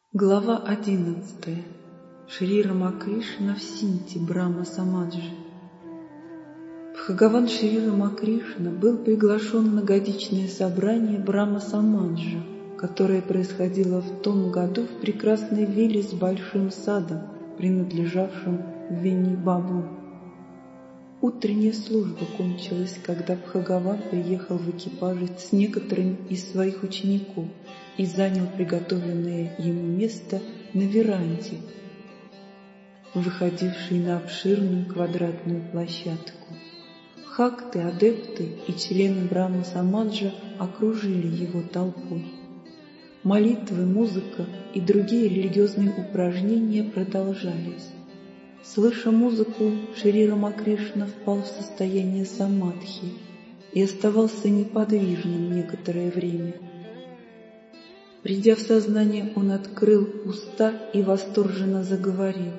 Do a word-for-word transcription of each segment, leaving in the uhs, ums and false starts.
Глава одиннадцатая. Шри Рамакришна в Синти Брахма Самаджи. Бхагаван Шри Рамакришна был приглашен на годичное собрание Брахма Самаджа, которое происходило в том году в прекрасной вилле с большим садом, принадлежавшим Винни Бабу. Утренняя служба кончилась, когда Бхагаван приехал в экипаже с некоторыми из своих учеников и занял приготовленное ему место на веранде, выходившей на обширную квадратную площадку. Бхакты, адепты и члены Брахма Самаджа окружили его толпой. Молитвы, музыка и другие религиозные упражнения продолжались. Слыша музыку, Шри Рамакришна впал в состояние самадхи и оставался неподвижным некоторое время. Придя в сознание, он открыл уста и восторженно заговорил.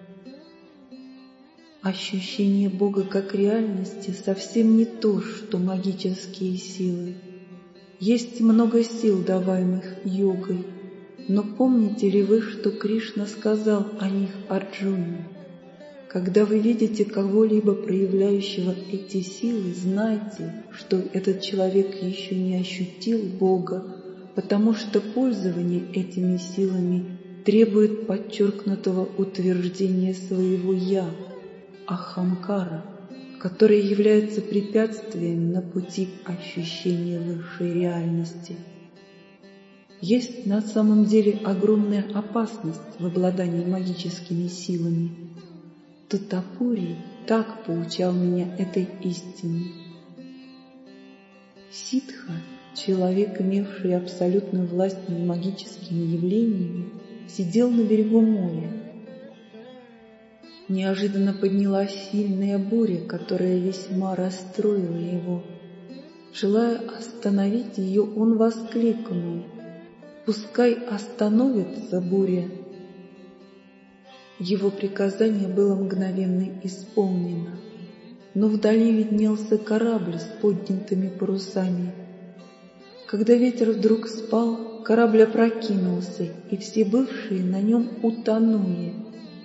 Ощущение Бога как реальности совсем не то, что магические силы. Есть много сил, даваемых йогой, но помните ли вы, что Кришна сказал о них Арджуне? Когда вы видите кого-либо проявляющего эти силы, знайте, что этот человек еще не ощутил Бога, потому что пользование этими силами требует подчеркнутого утверждения своего «я», ахамкара, которое является препятствием на пути к ощущению высшей реальности. Есть на самом деле огромная опасность в обладании магическими силами. Тотапури так поучал меня этой истине. Ситха, человек, имевший абсолютную власть над магическими явлениями, сидел на берегу моря. Неожиданно поднялась сильная буря, которая весьма расстроила его. Желая остановить ее, он воскликнул: «Пускай остановится буря!» Его приказание было мгновенно исполнено, но вдали виднелся корабль с поднятыми парусами. Когда ветер вдруг спал, корабль опрокинулся, и все бывшие на нем утонули.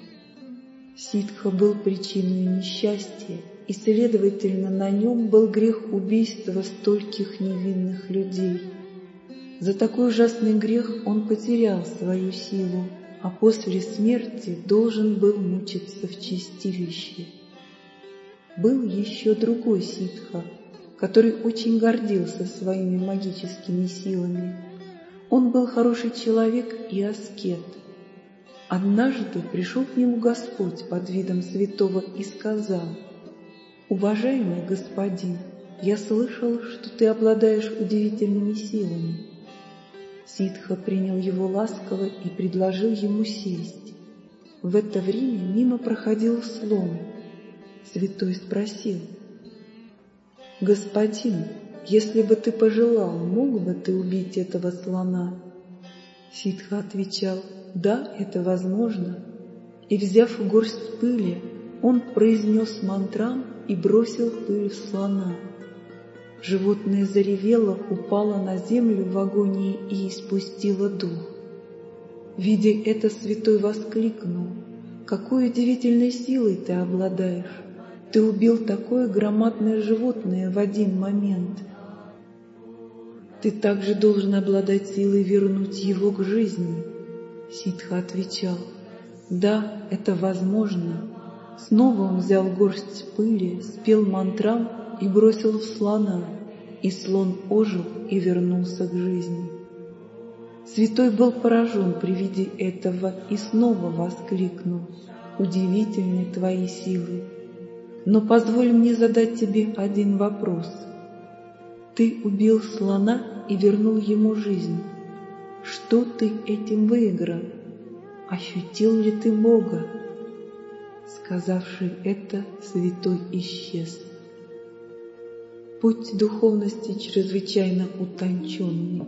Ситха был причиной несчастья, и, следовательно, на нем был грех убийства стольких невинных людей. За такой ужасный грех он потерял свою силу, а после смерти должен был мучиться в чистилище. Был еще другой ситха, который очень гордился своими магическими силами. Он был хороший человек и аскет. Однажды пришел к нему Господь под видом святого и сказал: «Уважаемый господин, я слышал, что ты обладаешь удивительными силами». Ситха принял его ласково и предложил ему сесть. В это время мимо проходил слон. Святой спросил: «Господин, если бы ты пожелал, мог бы ты убить этого слона?» Ситха отвечал: «Да, это возможно». И, взяв горсть пыли, он произнес мантрам и бросил пыль в слона. Животное заревело, упало на землю в агонии и испустило дух. Видя это, святой воскликнул: «Какой удивительной силой ты обладаешь! Ты убил такое громадное животное в один момент. Ты также должен обладать силой вернуть его к жизни». Ситха отвечал: «Да, это возможно». Снова он взял горсть пыли, спел мантрам и бросил в слона, и слон ожил и вернулся к жизни. Святой был поражен при виде этого и снова воскликнул: «Удивительны твои силы! Но позволь мне задать тебе один вопрос. Ты убил слона и вернул ему жизнь. Что ты этим выиграл? Ощутил ли ты Бога?» Сказавший это, святой исчез. Путь духовности чрезвычайно утонченный.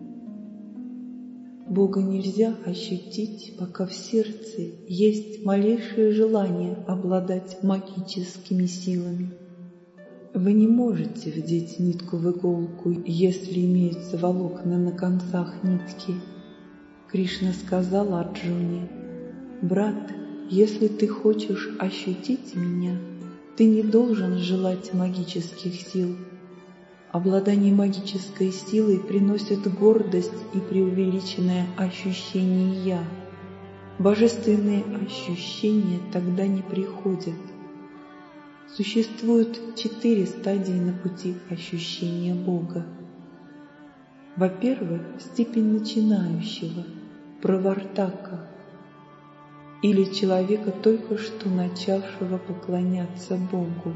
Бога нельзя ощутить, пока в сердце есть малейшее желание обладать магическими силами. Вы не можете вдеть нитку в иголку, если имеются волокна на концах нитки. Кришна сказал Арджуне: «Брат, если ты хочешь ощутить меня, ты не должен желать магических сил. Обладание магической силой приносит гордость и преувеличенное ощущение «я». Божественные ощущения тогда не приходят. Существует четыре стадии на пути ощущения Бога. Во-первых, степень начинающего, правартака, или человека, только что начавшего поклоняться Богу.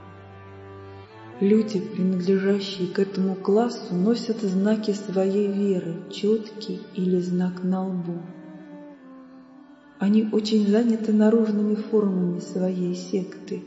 Люди, принадлежащие к этому классу, носят знаки своей веры, четкий или знак на лбу. Они очень заняты наружными формами своей секты.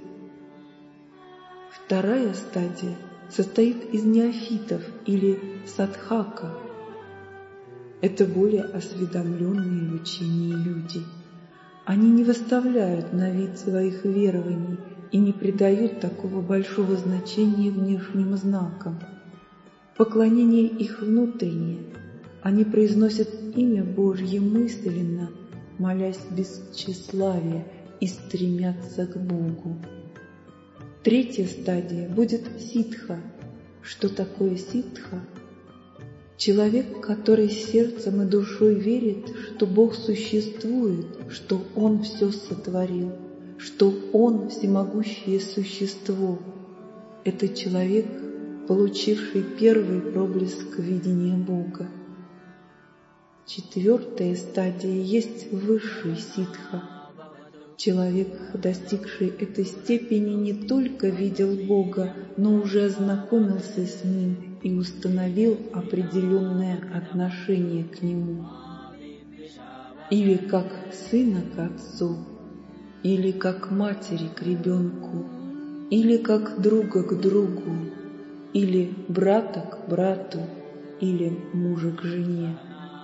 Вторая стадия состоит из неофитов или садхака. Это более осведомленные в учении люди. Они не выставляют на вид своих верований и не придают такого большого значения внешним знакам. Поклонение их внутреннее. Они произносят имя Божье мысленно, молясь без тщеславия, и стремятся к Богу. Третья стадия будет ситха. Что такое ситха? Человек, который сердцем и душой верит, что Бог существует, что Он все сотворил, что Он всемогущее существо. Это человек, получивший первый проблеск видения Бога. Четвертая стадия есть высший ситха. Человек, достигший этой степени, не только видел Бога, но уже ознакомился с Ним и установил определенное отношение к Нему. Или как сына к отцу, или как матери к ребенку, или как друга к другу, или брата к брату, или мужа к жене.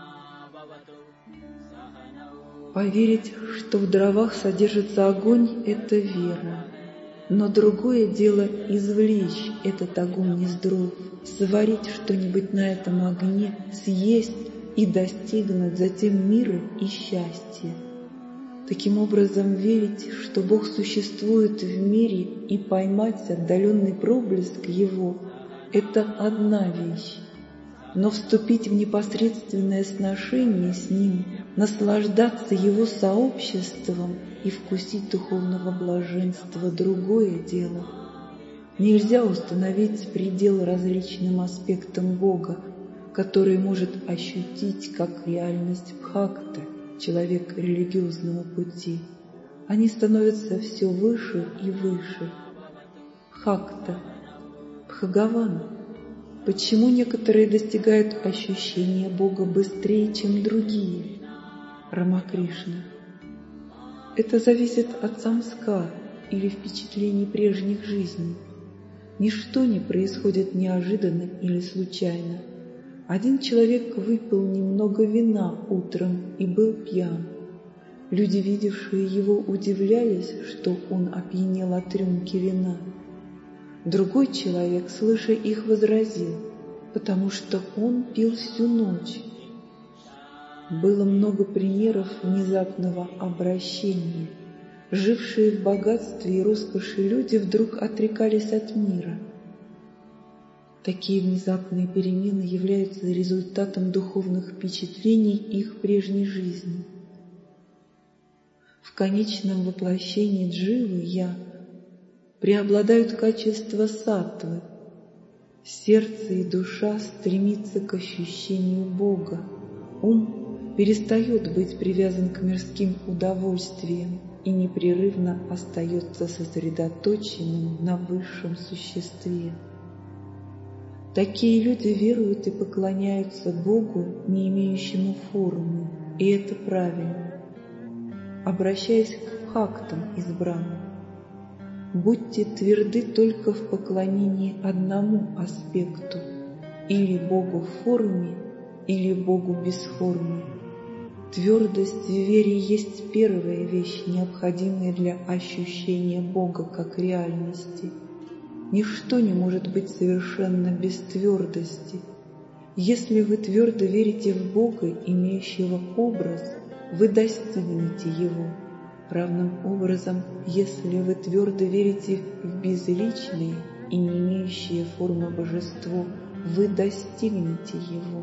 Поверить, что в дровах содержится огонь — это вера. Но другое дело извлечь этот огонь из дров, сварить что-нибудь на этом огне, съесть и достигнуть затем мира и счастья. Таким образом, верить, что Бог существует в мире, и поймать отдаленный проблеск Его — это одна вещь. Но вступить в непосредственное сношение с Ним, наслаждаться Его сообществом и вкусить духовного блаженства — другое дело. Нельзя установить предел различным аспектам Бога, который может ощутить как реальность бхакта, человек религиозного пути. Они становятся все выше и выше. Бхакта, Бхагаван. Почему некоторые достигают ощущения Бога быстрее, чем другие? Рамакришна. Это зависит от самскар или впечатлений прежних жизней. Ничто не происходит неожиданно или случайно. Один человек выпил немного вина утром и был пьян. Люди, видевшие его, удивлялись, что он опьянел от рюмки вина. Другой человек, слыша их, возразил, потому что он пил всю ночь. Было много примеров внезапного обращения. Жившие в богатстве и роскоши люди вдруг отрекались от мира. Такие внезапные перемены являются результатом духовных впечатлений их прежней жизни. В конечном воплощении дживы «я» преобладают качества саттвы. Сердце и душа стремятся к ощущению Бога. Ум перестает быть привязан к мирским удовольствиям и непрерывно остается сосредоточенным на высшем существе. Такие люди веруют и поклоняются Богу, не имеющему формы, и это правильно. Обращаясь к бхактам избранным, будьте тверды только в поклонении одному аспекту, или Богу в форме, или Богу без формы. Твердость в вере есть первая вещь, необходимая для ощущения Бога как реальности. Ничто не может быть совершенно без твердости. Если вы твердо верите в Бога, имеющего образ, вы достигнете Его. Равным образом, если вы твердо верите в безличное и не имеющее формы божество, вы достигнете Его.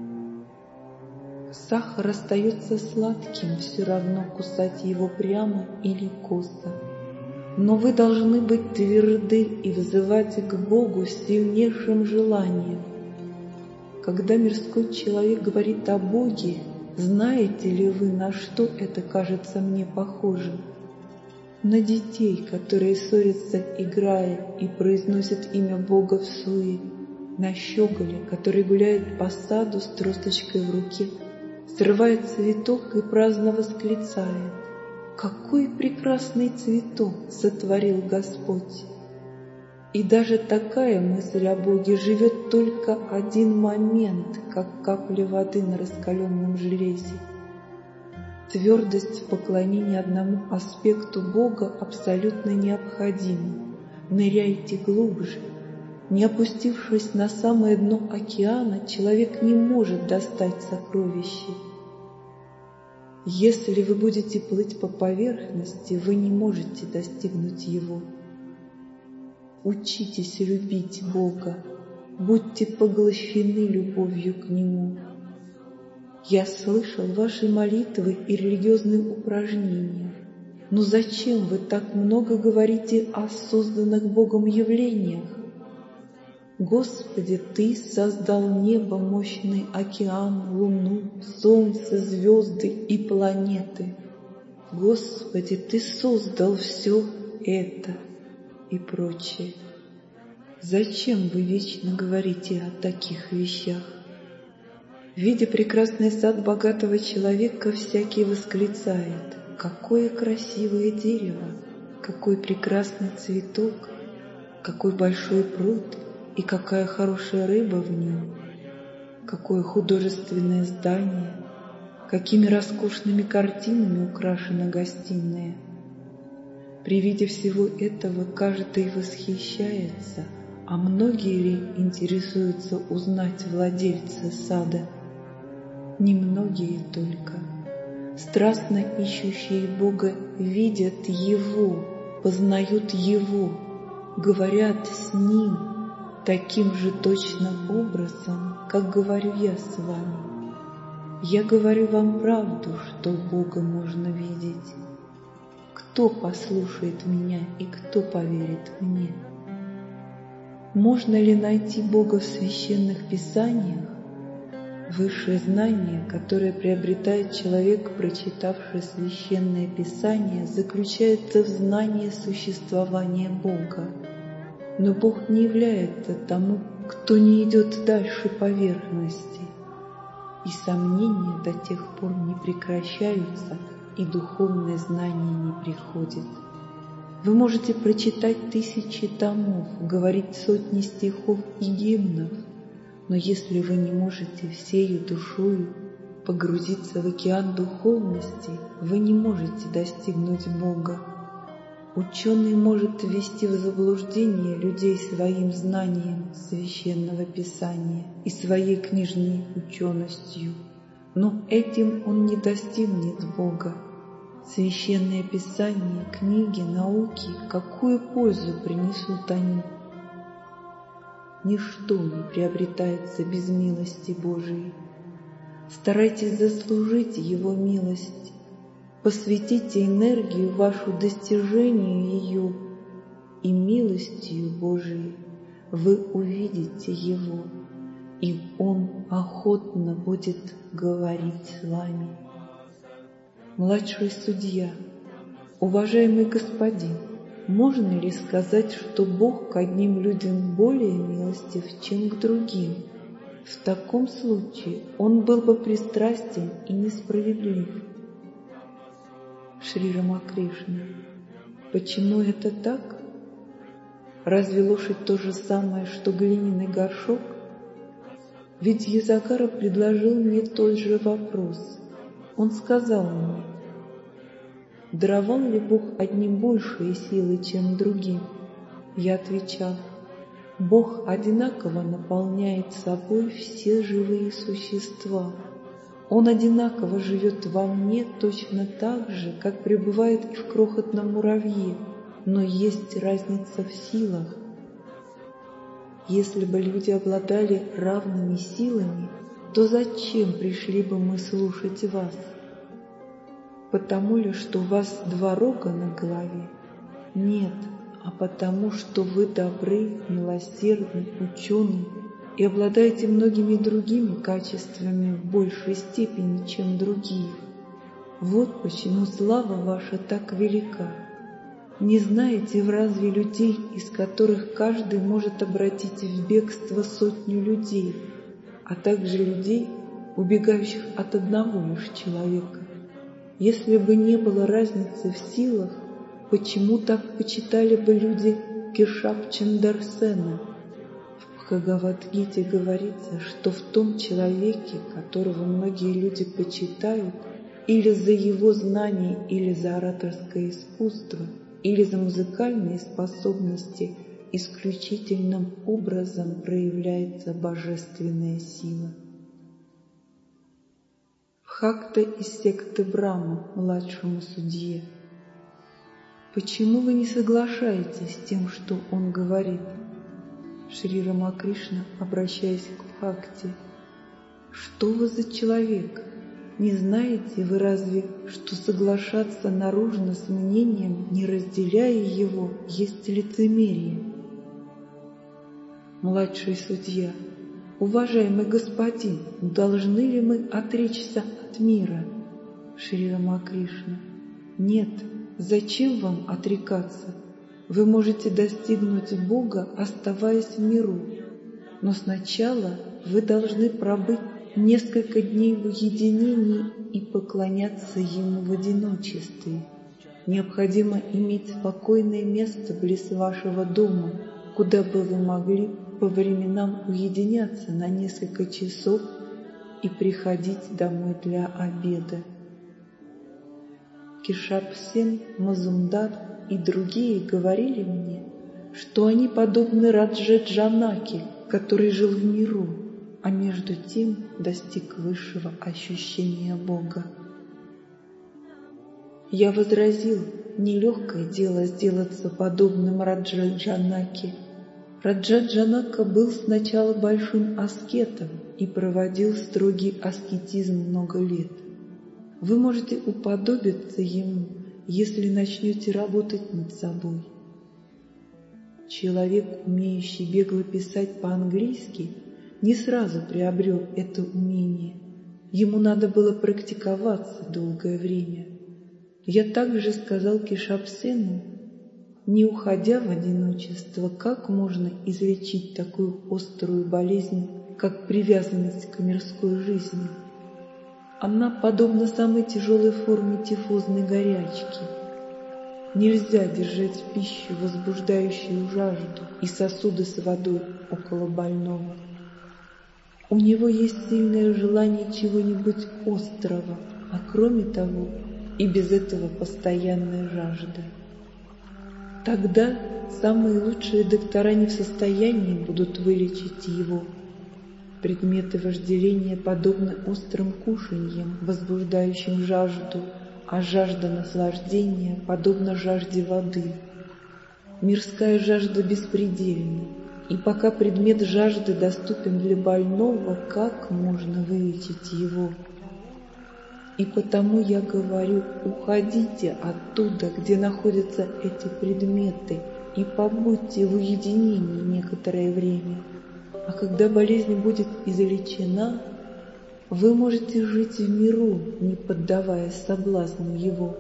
Сахар остается сладким, все равно кусать его прямо или косо. Но вы должны быть тверды и взывать к Богу с сильнейшим желанием. Когда мирской человек говорит о Боге, знаете ли вы, на что это кажется мне похожим? На детей, которые ссорятся, играя, и произносят имя Бога в суе, на щеголя, который гуляет по саду с тросточкой в руке, срывает цветок и праздно восклицает: «Какой прекрасный цветок сотворил Господь!» И даже такая мысль о Боге живет только один момент, как капля воды на раскаленном железе. Твердость в поклонении одному аспекту Бога абсолютно необходима. Ныряйте глубже. Не опустившись на самое дно океана, человек не может достать сокровища. Если вы будете плыть по поверхности, вы не можете достигнуть Его. Учитесь любить Бога, будьте поглощены любовью к Нему. Я слышал ваши молитвы и религиозные упражнения, но зачем вы так много говорите о созданных Богом явлениях? Господи, Ты создал небо, мощный океан, луну, солнце, звезды и планеты. Господи, Ты создал все это и прочее. Зачем вы вечно говорите о таких вещах? Видя прекрасный сад богатого человека, всякий восклицает: «Какое красивое дерево! Какой прекрасный цветок! Какой большой пруд! И какая хорошая рыба в нем! Какое художественное здание! Какими роскошными картинами украшена гостиная!» При виде всего этого каждый восхищается, а многие ли интересуются узнать владельца сада? Немногие только. Страстно ищущие Бога видят Его, познают Его, говорят с Ним таким же точным образом, как говорю я с вами. Я говорю вам правду, что Бога можно видеть. Кто послушает меня и кто поверит мне? Можно ли найти Бога в священных писаниях? Высшее знание, которое приобретает человек, прочитавший священное писание, заключается в знании существования Бога. Но Бог не является тому, кто не идет дальше поверхности. И сомнения до тех пор не прекращаются, и духовное знание не приходит. Вы можете прочитать тысячи томов, говорить сотни стихов и гимнов, но если вы не можете всею душою погрузиться в океан духовности, вы не можете достигнуть Бога. Ученый может ввести в заблуждение людей своим знанием священного писания и своей книжной ученостью, но этим он не достигнет Бога. Священное писание, книги, науки, какую пользу принесут они? Ничто не приобретается без милости Божией. Старайтесь заслужить Его милость. Посвятите энергию вашу достижению ее, и милостью Божией вы увидите Его, и Он охотно будет говорить с вами. Младший судья, уважаемый господин, можно ли сказать, что Бог к одним людям более милостив, чем к другим? В таком случае Он был бы пристрастен и несправедлив. Шри Рамакришна, почему это так? Разве лошадь то же самое, что глиняный горшок? Ведь Язагара предложил мне тот же вопрос. Он сказал мне: даровал ли Бог одним большие силы, чем другим? Я отвечал: Бог одинаково наполняет собой все живые существа. Он одинаково живет во мне точно так же, как пребывает и в крохотном муравье, но есть разница в силах. Если бы люди обладали равными силами, то зачем пришли бы мы слушать вас? Потому ли, что у вас два рога на голове? Нет, а потому, что вы добры, милосердны, учены и обладаете многими другими качествами в большей степени, чем другие. Вот почему слава ваша так велика. Не знаете вы разве людей, из которых каждый может обратить в бегство сотню людей, а также людей, убегающих от одного лишь человека? Если бы не было разницы в силах, почему так почитали бы люди Кешап-Чандарсена? В Бхагавад-гите говорится, что в том человеке, которого многие люди почитают, или за его знания, или за ораторское искусство, или за музыкальные способности, исключительным образом проявляется божественная сила. Бхакта из секты Брахма, младшему судье: почему вы не соглашаетесь с тем, что он говорит? Шри Рамакришна, обращаясь к Бхакти: что вы за человек? Не знаете вы разве, что соглашаться наружно с мнением, не разделяя его, есть лицемерие? Младший судья: уважаемый господин, должны ли мы отречься от мира? Шри Рамакришна: нет, зачем вам отрекаться? Вы можете достигнуть Бога, оставаясь в миру, но сначала вы должны пробыть несколько дней в уединении и поклоняться Ему в одиночестве. Необходимо иметь спокойное место близ вашего дома, куда бы вы могли по временам уединяться на несколько часов и приходить домой для обеда. Кешап-Сен, Мазумдар и другие говорили мне, что они подобны Раджа-Джанаке, который жил в миру, а между тем достиг высшего ощущения Бога. Я возразил: нелегкое дело сделаться подобным Раджа-Джанаке. Раджа-Джанака был сначала большим аскетом и проводил строгий аскетизм много лет. Вы можете уподобиться ему, если начнете работать над собой. Человек, умеющий бегло писать по-английски, не сразу приобрел это умение. Ему надо было практиковаться долгое время. Я также сказал Кешап-Сену: не уходя в одиночество, как можно излечить такую острую болезнь, как привязанность к мирской жизни? Она подобна самой тяжелой форме тифозной горячки. Нельзя держать пищу, возбуждающую жажду, и сосуды с водой около больного. У него есть сильное желание чего-нибудь острого, а кроме того и без этого постоянная жажда. Тогда самые лучшие доктора не в состоянии будут вылечить его. Предметы вожделения подобны острым кушаньям, возбуждающим жажду, а жажда наслаждения подобна жажде воды. Мирская жажда беспредельна, и пока предмет жажды доступен для больного, как можно вылечить его? И потому я говорю: уходите оттуда, где находятся эти предметы, и побудьте в уединении некоторое время. А когда болезнь будет излечена, вы можете жить в миру, не поддаваясь соблазнам его.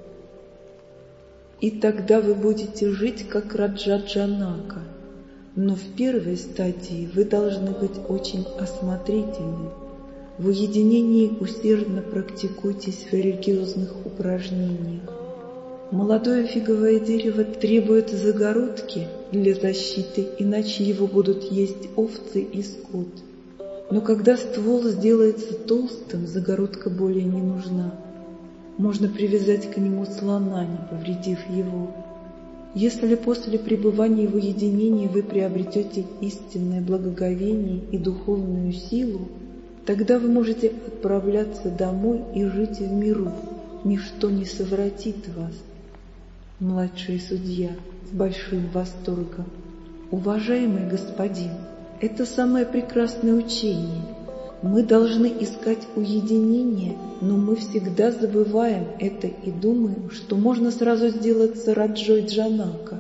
И тогда вы будете жить, как Раджа-Джанака. Но в первой стадии вы должны быть очень осмотрительны. В уединении усердно практикуйтесь в религиозных упражнениях. Молодое фиговое дерево требует загородки для защиты, иначе его будут есть овцы и скот. Но когда ствол сделается толстым, загородка более не нужна. Можно привязать к нему слона, не повредив его. Если после пребывания в уединении вы приобретете истинное благоговение и духовную силу, тогда вы можете отправляться домой и жить в миру, ничто не совратит вас. Младший судья с большим восторгом: уважаемый господин, это самое прекрасное учение. Мы должны искать уединение, но мы всегда забываем это и думаем, что можно сразу сделаться Раджой Джанака.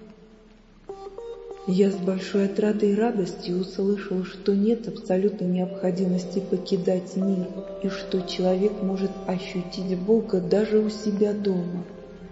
Я с большой отрадой и радостью услышал, что нет абсолютной необходимости покидать мир, и что человек может ощутить Бога даже у себя дома.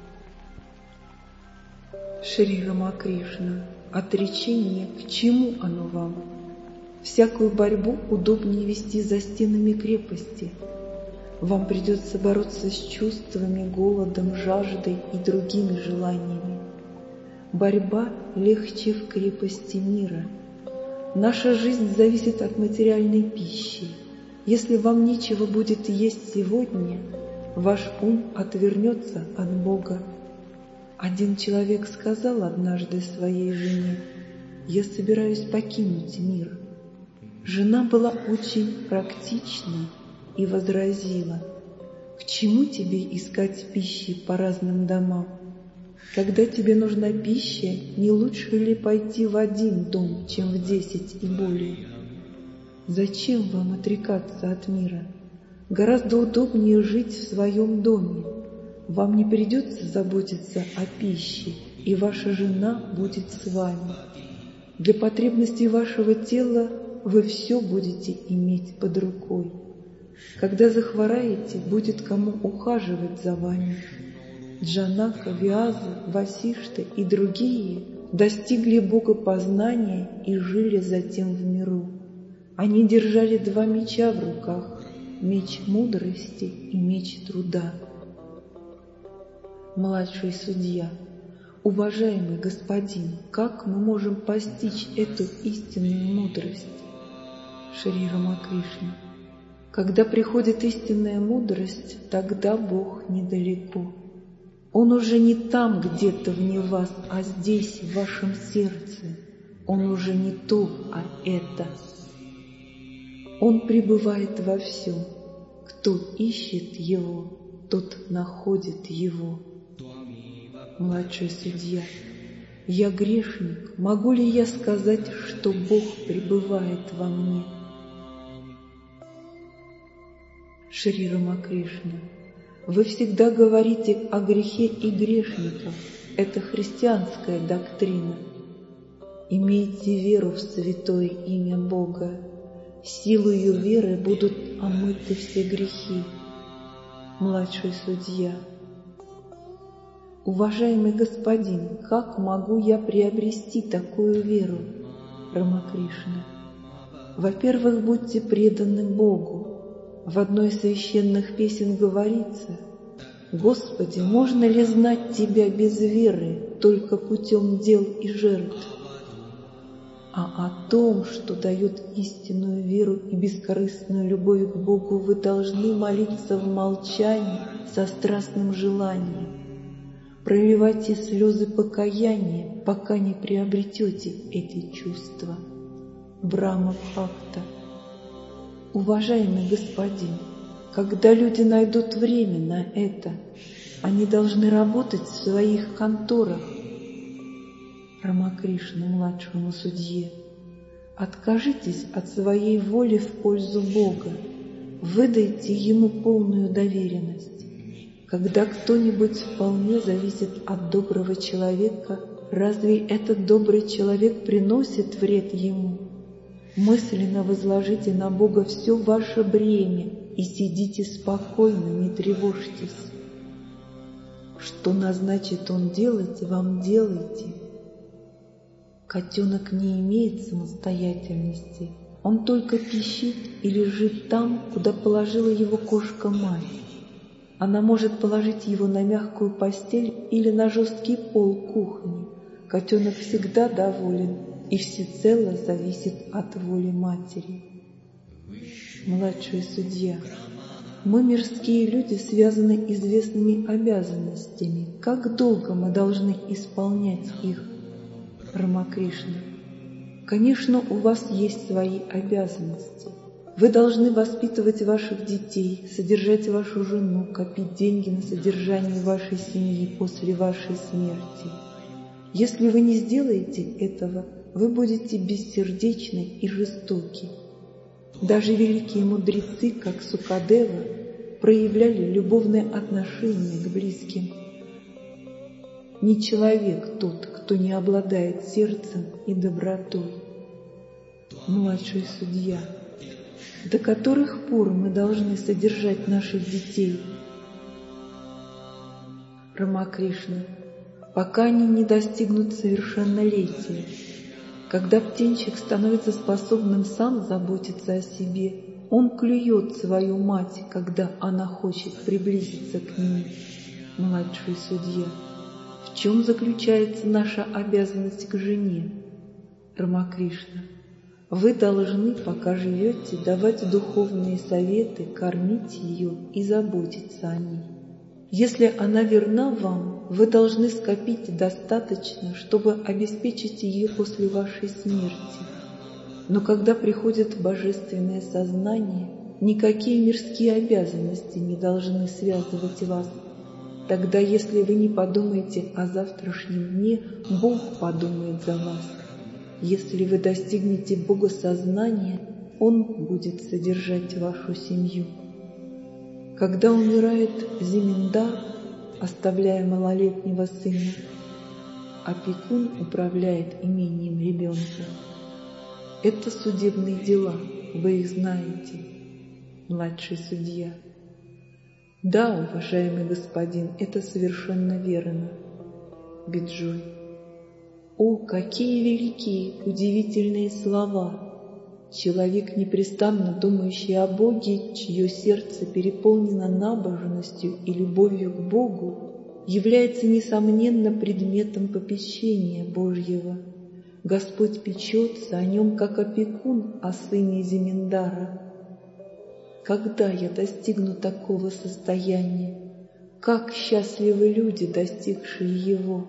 Шри Рамакришна, отречение, к чему оно вам? Всякую борьбу удобнее вести за стенами крепости. Вам придется бороться с чувствами, голодом, жаждой и другими желаниями. Борьба легче в крепости мира. Наша жизнь зависит от материальной пищи. Если вам нечего будет есть сегодня, ваш ум отвернется от Бога. Один человек сказал однажды своей жене: «Я собираюсь покинуть мир». Жена была очень практична и возразила: «К чему тебе искать пищи по разным домам? Когда тебе нужна пища, не лучше ли пойти в один дом, чем в десять и более? Зачем вам отрекаться от мира? Гораздо удобнее жить в своем доме. Вам не придется заботиться о пище, и ваша жена будет с вами. Для потребностей вашего тела вы все будете иметь под рукой. Когда захвораете, будет кому ухаживать за вами». Джанака, Виаза, Васишта и другие достигли богопознания и жили затем в миру. Они держали два меча в руках — меч мудрости и меч труда. Младший судья: уважаемый господин, как мы можем постичь эту истинную мудрость? Шри Рамакришна: когда приходит истинная мудрость, тогда Бог недалеко. Он уже не там где-то вне вас, а здесь, в вашем сердце. Он уже не то, а это. Он пребывает во всем. Кто ищет Его, тот находит Его. Младший судья: я грешник, могу ли я сказать, что Бог пребывает во мне? Шри Рамакришна: вы всегда говорите о грехе и грешниках. Это христианская доктрина. Имейте веру в святое имя Бога. Силою веры будут омыты все грехи. Младший судья: уважаемый господин, как могу я приобрести такую веру? Рамакришна: во-первых, будьте преданы Богу. В одной из священных песен говорится: «Господи, можно ли знать Тебя без веры, только путем дел и жертв?» А о том, что дает истинную веру и бескорыстную любовь к Богу, вы должны молиться в молчании со страстным желанием. Проливайте слезы покаяния, пока не приобретете эти чувства. Брахма-бхакта. Уважаемый господин, когда люди найдут время на это, они должны работать в своих конторах. Рамакришна младшему судье: откажитесь от своей воли в пользу Бога, выдайте Ему полную доверенность. Когда кто-нибудь вполне зависит от доброго человека, разве этот добрый человек приносит вред ему? Мысленно возложите на Бога все ваше бремя и сидите спокойно, не тревожьтесь. Что назначит Он делать, вам делайте. Котенок не имеет самостоятельности. Он только пищит и лежит там, куда положила его кошка-мать. Она может положить его на мягкую постель или на жесткий пол кухни. Котенок всегда доволен и всецело зависит от воли матери. Младший судья: Мы, мирские люди, связаны известными обязанностями. Как долго мы должны исполнять их? Рамакришна: конечно, у вас есть свои обязанности. Вы должны воспитывать ваших детей, содержать вашу жену, копить деньги на содержание вашей семьи после вашей смерти. Если вы не сделаете этого, вы будете бессердечны и жестоки. Даже великие мудрецы, как Сукадева, проявляли любовное отношение к близким. Не человек тот, кто не обладает сердцем и добротой. Младший судья: до которых пор мы должны содержать наших детей? Рамакришна: пока они не достигнут совершеннолетия. Когда птенчик становится способным сам заботиться о себе, он клюет свою мать, когда она хочет приблизиться к нему. Младший судья: в чем заключается наша обязанность к жене? Рамакришна: вы должны, пока живете, давать духовные советы, кормить ее и заботиться о ней. Если она верна вам, вы должны скопить достаточно, чтобы обеспечить ее после вашей смерти. Но когда приходит божественное сознание, никакие мирские обязанности не должны связывать вас. Тогда, если вы не подумаете о завтрашнем дне, Бог подумает за вас. Если вы достигнете богосознания, Он будет содержать вашу семью. Когда умирает Земиндар, оставляя малолетнего сына, опекун управляет имением ребенка. Это судебные дела, вы их знаете. Младший судья: да, уважаемый господин, это совершенно верно. Биджой: о, какие великие, удивительные слова! Человек, непрестанно думающий о Боге, чье сердце переполнено набожностью и любовью к Богу, является, несомненно, предметом попечения Божьего. Господь печется о нем, как опекун о сыне Земиндара. Когда я достигну такого состояния? Как счастливы люди, достигшие его!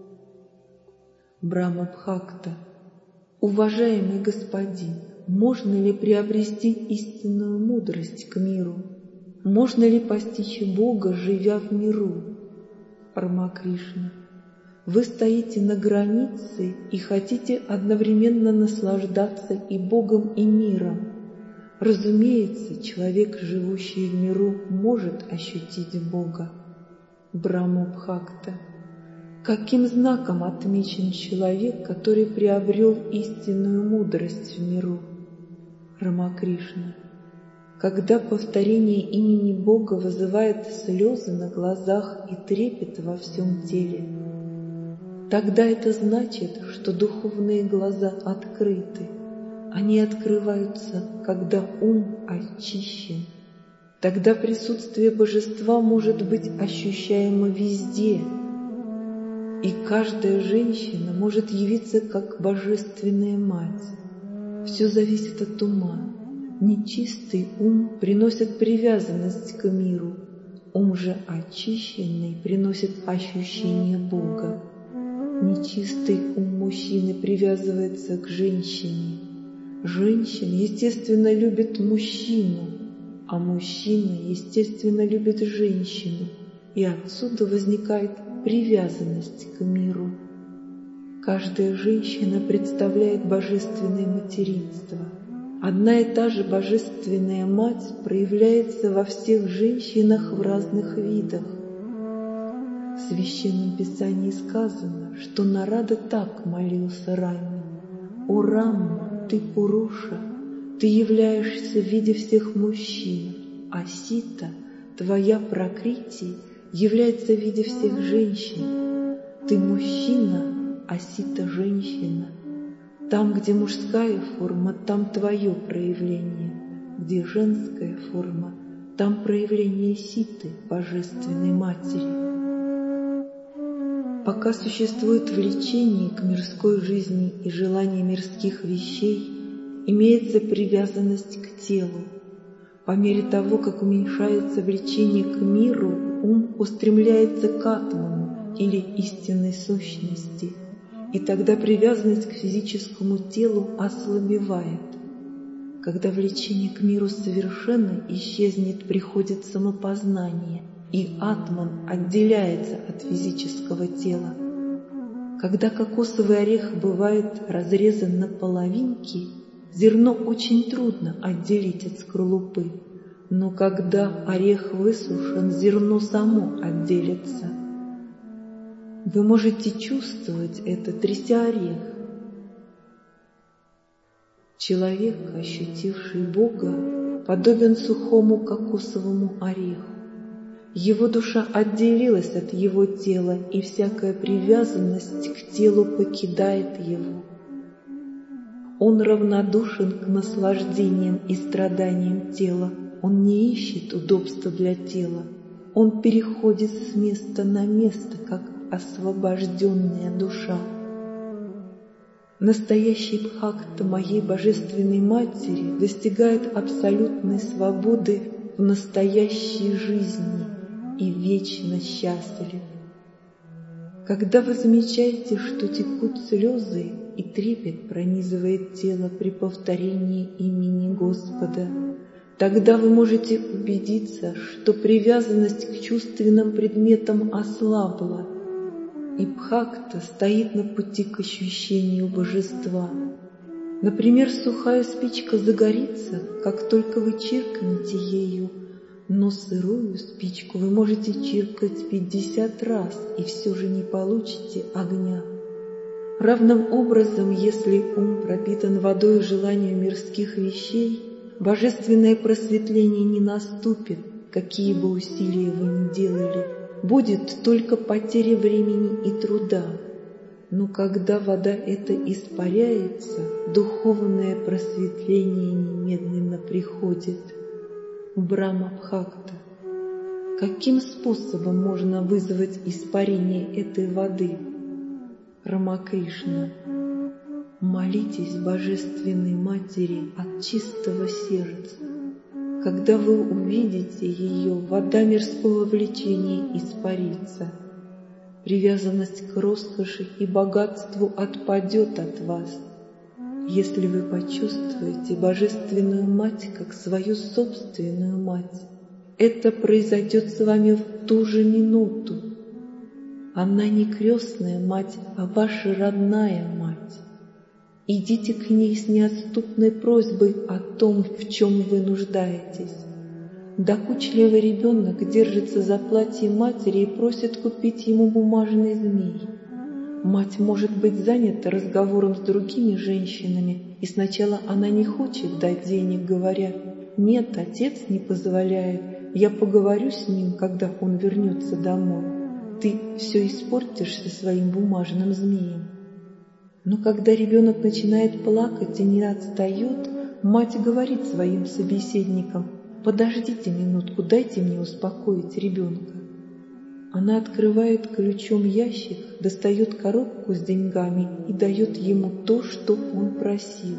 Брахма-бхакта: уважаемый господин, можно ли приобрести истинную мудрость к миру? Можно ли постичь Бога, живя в миру? Рамакришна: вы стоите на границе и хотите одновременно наслаждаться и Богом, и миром. Разумеется, человек, живущий в миру, может ощутить Бога. Брахма-бхакта: каким знаком отмечен человек, который приобрел истинную мудрость в миру? Рамакришна: когда повторение имени Бога вызывает слезы на глазах и трепет во всем теле, тогда это значит, что духовные глаза открыты. Они открываются, когда ум очищен. Тогда присутствие Божества может быть ощущаемо везде, и каждая женщина может явиться как Божественная Мать. Все зависит от ума. Нечистый ум приносит привязанность к миру, ум же очищенный приносит ощущение Бога. Нечистый ум мужчины привязывается к женщине. Женщина, естественно, любит мужчину, а мужчина, естественно, любит женщину, и отсюда возникает привязанность к миру. Каждая женщина представляет божественное материнство. Одна и та же божественная мать проявляется во всех женщинах в разных видах. В Священном Писании сказано, что Нарада так молился Раме: «О Рама, ты Пуруша, ты являешься в виде всех мужчин, а Сита, твоя Пракрити, является в виде всех женщин. Ты мужчина, а Сита женщина. Там, где мужская форма, там твое проявление, где женская форма, там проявление Ситы, Божественной Матери». Пока существует влечение к мирской жизни и желание мирских вещей, имеется привязанность к телу. По мере того, как уменьшается влечение к миру, ум устремляется к атману или истинной сущности, и тогда привязанность к физическому телу ослабевает. Когда влечение к миру совершенно исчезнет, приходит самопознание, и атман отделяется от физического тела. Когда кокосовый орех бывает разрезан на половинки, зерно очень трудно отделить от скорлупы, но когда орех высушен, зерно само отделится. Вы можете чувствовать это, тряся орех. Человек, ощутивший Бога, подобен сухому кокосовому ореху. Его душа отделилась от его тела, и всякая привязанность к телу покидает его. Он равнодушен к наслаждениям и страданиям тела, он не ищет удобства для тела, он переходит с места на место, как освобожденная душа. Настоящий бхакта моей Божественной Матери достигает абсолютной свободы в настоящей жизни и вечно счастлив. Когда вы замечаете, что текут слезы и трепет пронизывает тело при повторении имени Господа, тогда вы можете убедиться, что привязанность к чувственным предметам ослабла, и бхакта стоит на пути к ощущению божества. Например, сухая спичка загорится, как только вы чиркнете ею, но сырую спичку вы можете чиркать пятьдесят раз и все же не получите огня. Равным образом, если ум пропитан водой желанию мирских вещей, божественное просветление не наступит, какие бы усилия вы ни делали, будет только потеря времени и труда. Но когда вода эта испаряется, духовное просветление немедленно приходит. Брахма-бхакта. Каким способом можно вызвать испарение этой воды? Рамакришна. Молитесь Божественной Матери от чистого сердца. Когда вы увидите ее, вода мирского влечения испарится. Привязанность к роскоши и богатству отпадет от вас. Если вы почувствуете Божественную Мать как свою собственную мать, это произойдет с вами в ту же минуту. Она не крестная мать, а ваша родная мать. Идите к ней с неотступной просьбой о том, в чем вы нуждаетесь. Докучливый ребенок держится за платье матери и просит купить ему бумажный змей. Мать может быть занята разговором с другими женщинами, и сначала она не хочет дать денег, говоря: «Нет, отец не позволяет, я поговорю с ним, когда он вернется домой. Ты все испортишь со своим бумажным змеем». Но когда ребенок начинает плакать и не отстает, мать говорит своим собеседникам: «Подождите минутку, дайте мне успокоить ребенка». Она открывает ключом ящик, достает коробку с деньгами и дает ему то, что он просил.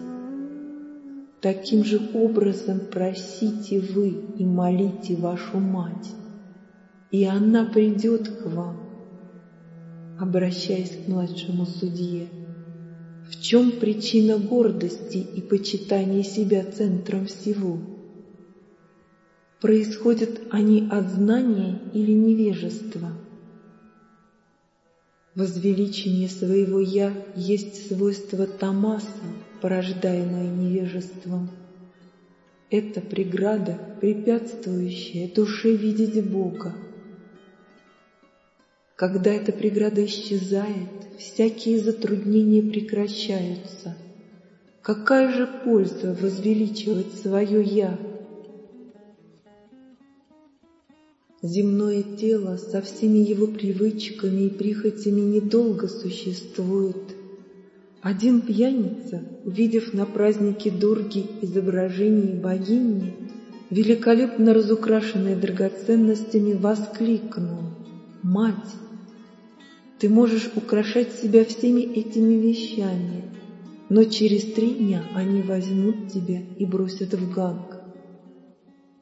Таким же образом просите вы и молите вашу мать, и она придет к вам. Обращаясь к младшему судье: в чем причина гордости и почитания себя центром всего? Происходят они от знания или невежества? Возвеличение своего «я» есть свойство тамаса, порождаемое невежеством. Это преграда, препятствующая душе видеть Бога. Когда эта преграда исчезает, всякие затруднения прекращаются. Какая же польза возвеличивать свое «я»? Земное тело со всеми его привычками и прихотями недолго существует. Один пьяница, увидев на празднике Дурги изображение богини, великолепно разукрашенное драгоценностями, воскликнул: «Мать, ты можешь украшать себя всеми этими вещами, но через три дня они возьмут тебя и бросят в Ганг».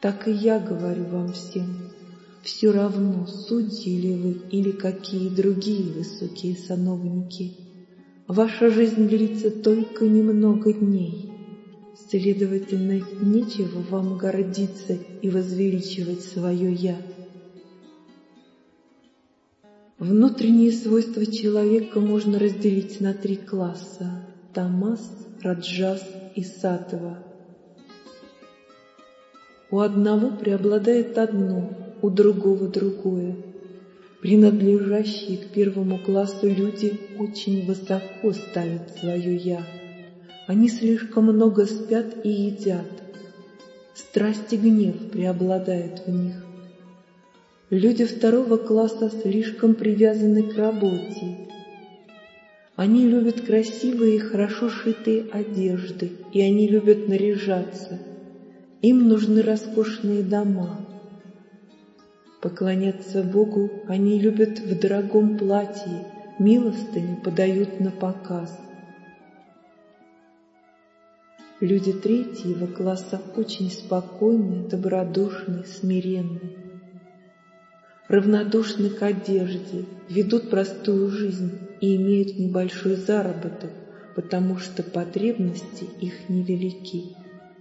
Так и я говорю вам всем, все равно, судьи ли вы или какие другие высокие сановники, ваша жизнь длится только немного дней, следовательно, нечего вам гордиться и возвеличивать свое «я». Внутренние свойства человека можно разделить на три класса – тамас, раджас и саттва. У одного преобладает одно, у другого другое. Принадлежащие к первому классу люди очень высоко ставят свое «я». Они слишком много спят и едят. Страсть и гнев преобладают в них. Люди второго класса слишком привязаны к работе. Они любят красивые и хорошо шитые одежды, и они любят наряжаться. Им нужны роскошные дома. Поклоняться Богу они любят в дорогом платье, милостыню подают на показ. Люди третьего класса очень спокойны, добродушны, смиренны. Равнодушны к одежде, ведут простую жизнь и имеют небольшой заработок, потому что потребности их невелики.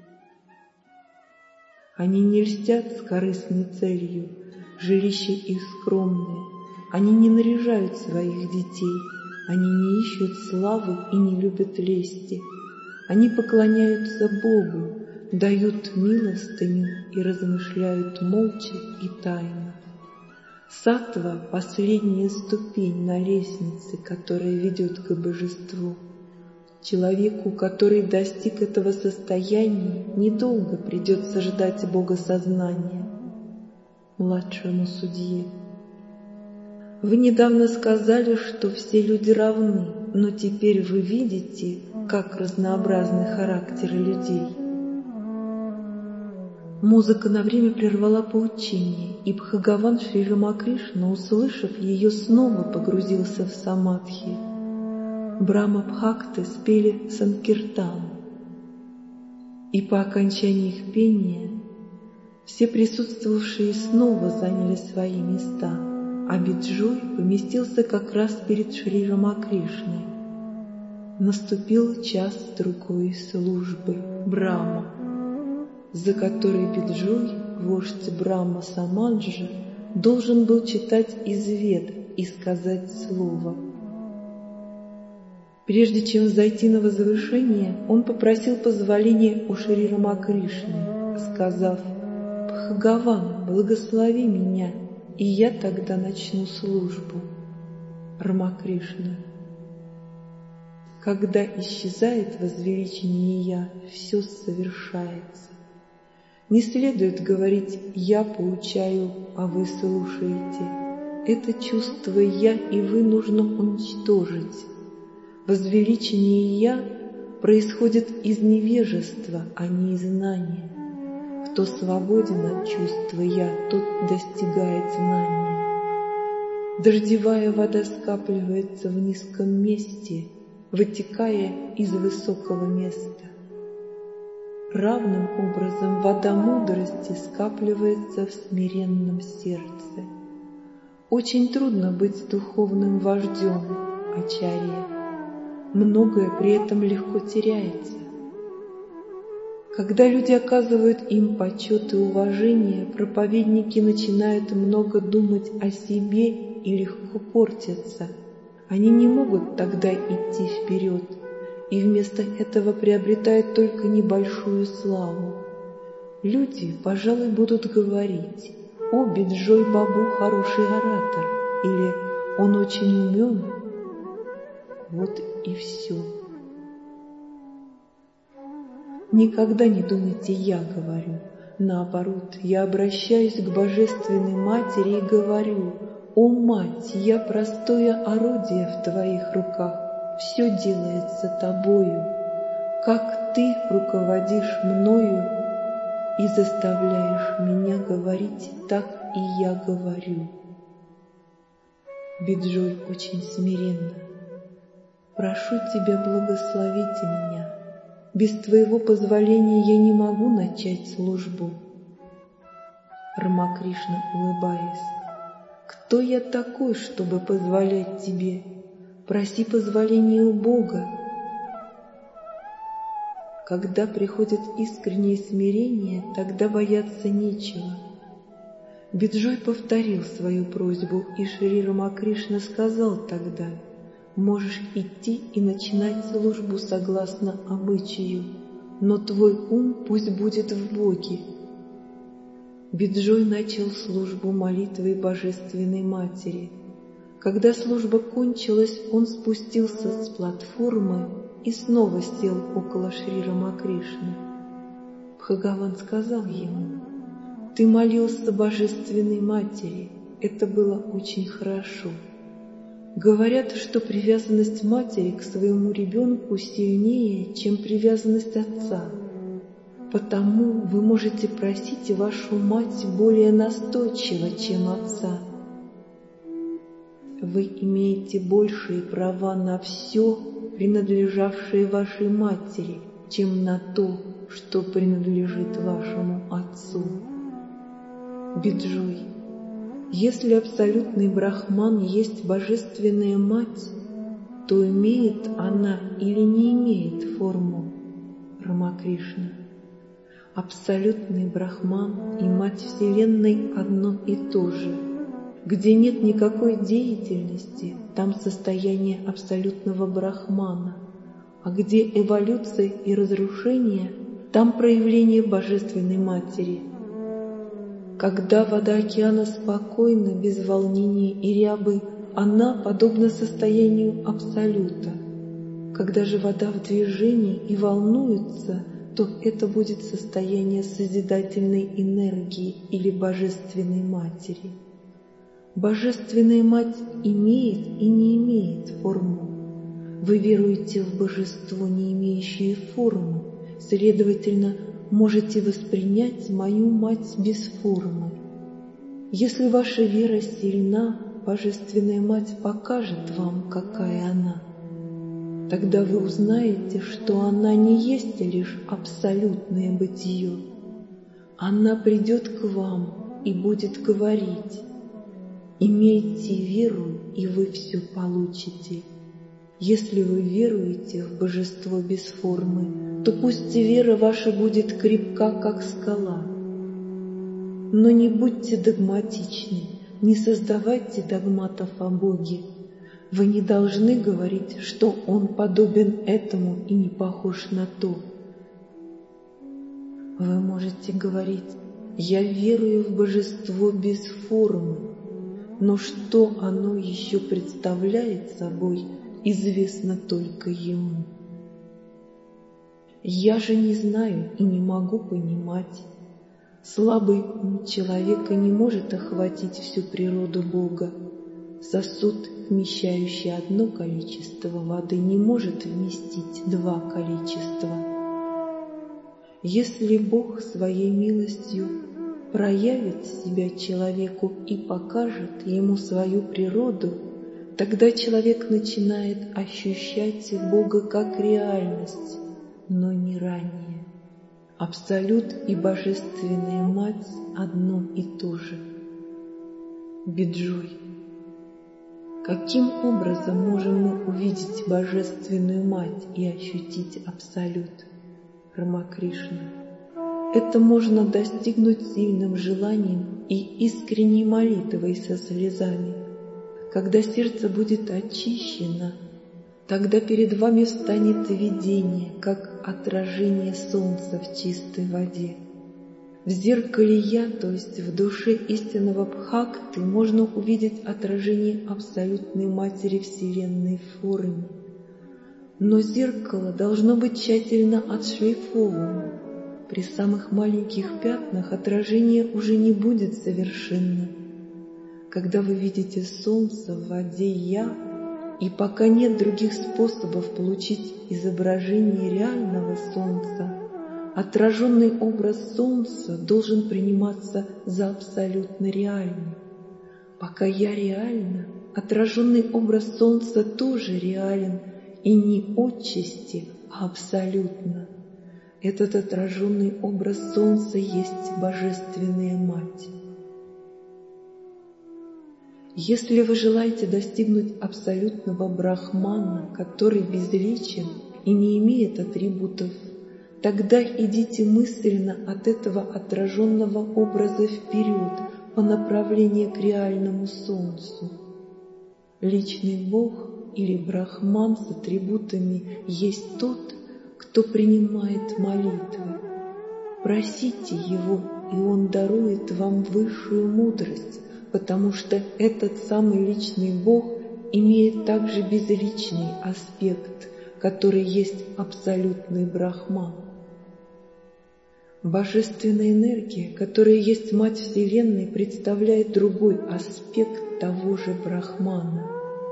Они не льстят с корыстной целью, жилища их скромные, они не наряжают своих детей, они не ищут славы и не любят лести. Они поклоняются Богу, дают милостыню и размышляют молча и тайно. Саттва — последняя ступень на лестнице, которая ведет к божеству. Человеку, который достиг этого состояния, недолго придется ждать богосознания. Младшему судье: вы недавно сказали, что все люди равны, но теперь вы видите, как разнообразны характеры людей. Музыка на время прервала поучение, и Бхагаван Шри Рамакришна, услышав ее, снова погрузился в самадхи. Брахма-бхакты спели санкиртан, и по окончании их пения все присутствовавшие снова заняли свои места, а Биджой поместился как раз перед Шри Рамакришной. Наступил час другой службы Брахма, за которой Биджой, вождь Брахма Самаджа, должен был читать из Вед и сказать слово. Прежде чем зайти на возвышение, он попросил позволения у Шри Рамакришны, сказав: «Бхагаван, благослови меня, и я тогда начну службу». Рамакришна: когда исчезает возвеличение «я», все совершается. Не следует говорить «я поучаю, а вы слушаете». Это чувство «я» и вы нужно уничтожить. Возвеличение «я» происходит из невежества, а не из знания. Кто свободен от чувства «я», тот достигает знания. Дождевая вода скапливается в низком месте, вытекая из высокого места. Равным образом вода мудрости скапливается в смиренном сердце. Очень трудно быть духовным вождем, ачарья. Многое при этом легко теряется. Когда люди оказывают им почет и уважение, проповедники начинают много думать о себе и легко портятся. Они не могут тогда идти вперед, и вместо этого приобретают только небольшую славу. Люди, пожалуй, будут говорить: «О, Биджой Бабу хороший оратор», или «Он очень умен». Вот и все. Никогда не думайте «я говорю». Наоборот, я обращаюсь к Божественной Матери и говорю: «О, Мать, я простое орудие в Твоих руках, все делается Тобою. Как Ты руководишь мною и заставляешь меня говорить, так и я говорю». Биджой очень смиренно: «Прошу Тебя, благословите меня. Без Твоего позволения я не могу начать службу». Рамакришна, улыбаясь: «Кто я такой, чтобы позволять тебе? Проси позволения у Бога». Когда приходит искреннее смирение, тогда бояться нечего. Биджой повторил свою просьбу, и Шри Рамакришна сказал тогда: «Можешь идти и начинать службу согласно обычаю, но твой ум пусть будет в Боге». Биджой начал службу молитвой Божественной Матери. Когда служба кончилась, он спустился с платформы и снова сел около Шри Рамакришны. Бхагаван сказал ему: «Ты молился Божественной Матери, это было очень хорошо. Говорят, что привязанность матери к своему ребенку сильнее, чем привязанность отца. Потому вы можете просить вашу мать более настойчиво, чем отца. Вы имеете большие права на все, принадлежавшее вашей матери, чем на то, что принадлежит вашему отцу». Биджой: если абсолютный Брахман есть Божественная Мать, то имеет она или не имеет форму? Рамакришна: абсолютный Брахман и Мать Вселенной одно и то же. Где нет никакой деятельности, там состояние абсолютного Брахмана, а где эволюция и разрушение, там проявление Божественной Матери. Когда вода океана спокойна, без волнения и рябы, она подобна состоянию Абсолюта. Когда же вода в движении и волнуется, то это будет состояние созидательной энергии или Божественной Матери. Божественная Мать имеет и не имеет форму. Вы веруете в Божество, не имеющее формы, следовательно, можете воспринять мою Мать без формы. Если ваша вера сильна, Божественная Мать покажет вам, какая она. Тогда вы узнаете, что она не есть лишь абсолютное бытие. Она придет к вам и будет говорить: «Имейте веру, и вы все получите». Если вы веруете в Божество без формы, то пусть вера ваша будет крепка, как скала. Но не будьте догматичны, не создавайте догматов о Боге. Вы не должны говорить, что Он подобен этому и не похож на то. Вы можете говорить: «Я верую в Божество без формы», но что оно еще представляет собой, известно только Ему. Я же не знаю и не могу понимать. Слабый ум человека не может охватить всю природу Бога. Сосуд, вмещающий одно количество воды, не может вместить два количества. Если Бог своей милостью проявит себя человеку и покажет ему свою природу, тогда человек начинает ощущать Бога как реальность, но не ранее. Абсолют и Божественная Мать одно и то же. Биджой: каким образом можем мы увидеть Божественную Мать и ощутить Абсолют? Рамакришна: это можно достигнуть сильным желанием и искренней молитвой со слезами. Когда сердце будет очищено, тогда перед вами встанет видение, как отражение солнца в чистой воде. В зеркале «Я», то есть в душе истинного Бхакты, можно увидеть отражение абсолютной Матери Вселенной в форме. Но зеркало должно быть тщательно отшлифовано. При самых маленьких пятнах отражение уже не будет совершенно. Когда вы видите солнце в воде «Я», и пока нет других способов получить изображение реального солнца, отраженный образ солнца должен приниматься за абсолютно реальный. Пока «Я» реально, отраженный образ солнца тоже реален, и не отчасти, а абсолютно. Этот отраженный образ солнца есть Божественная Мать. Если вы желаете достигнуть абсолютного брахмана, который безличен и не имеет атрибутов, тогда идите мысленно от этого отраженного образа вперед по направлению к реальному солнцу. Личный Бог или брахман с атрибутами есть тот, кто принимает молитвы. Просите Его, и Он дарует вам высшую мудрость, потому что этот самый личный Бог имеет также безличный аспект, который есть абсолютный брахман. Божественная энергия, которая есть Мать Вселенной, представляет другой аспект того же брахмана.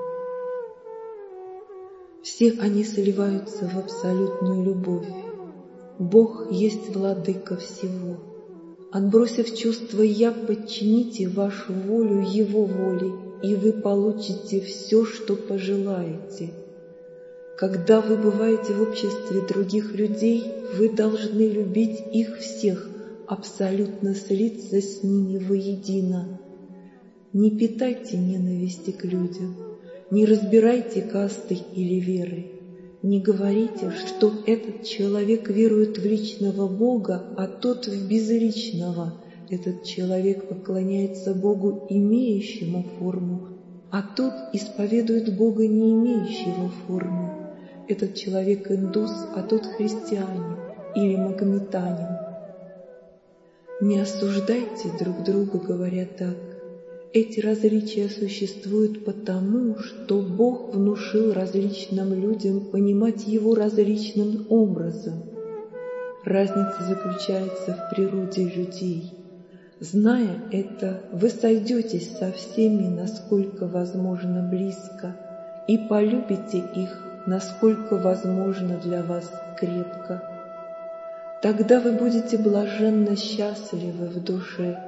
Все они сливаются в абсолютную любовь. Бог есть владыка всего. Отбросив чувство «я», подчините вашу волю Его воле, и вы получите все, что пожелаете. Когда вы бываете в обществе других людей, вы должны любить их всех, абсолютно слиться с ними воедино. Не питайте ненависти к людям, не разбирайте касты или веры. Не говорите, что этот человек верует в личного Бога, а тот в безличного. Этот человек поклоняется Богу, имеющему форму, а тот исповедует Бога, не имеющего формы. Этот человек индус, а тот христианин или магометанин. Не осуждайте друг друга, говоря так. Эти различия существуют потому, что Бог внушил различным людям понимать Его различным образом. Разница заключается в природе людей. Зная это, вы сойдетесь со всеми, насколько возможно, близко, и полюбите их, насколько возможно для вас крепко. Тогда вы будете блаженно счастливы в душе.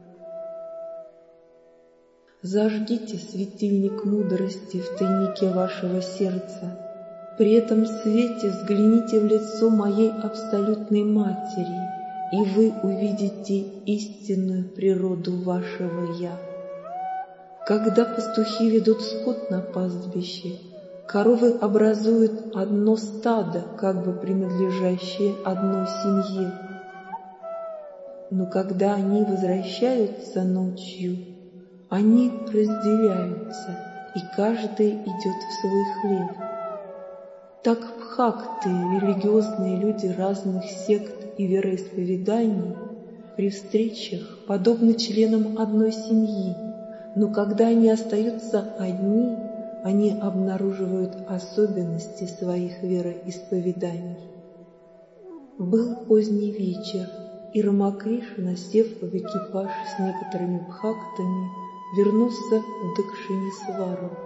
Зажгите светильник мудрости в тайнике вашего сердца. При этом свете взгляните в лицо моей абсолютной Матери, и вы увидите истинную природу вашего «Я». Когда пастухи ведут скот на пастбище, коровы образуют одно стадо, как бы принадлежащее одной семье. Но когда они возвращаются ночью, они разделяются, и каждый идет в свой хлев. Так бхакты, религиозные люди разных сект и вероисповеданий, при встречах подобны членам одной семьи, но когда они остаются одни, они обнаруживают особенности своих вероисповеданий. Был поздний вечер, и Рамакришна, сев в экипаж с некоторыми бхактами, вернулся в Дакшинесвару.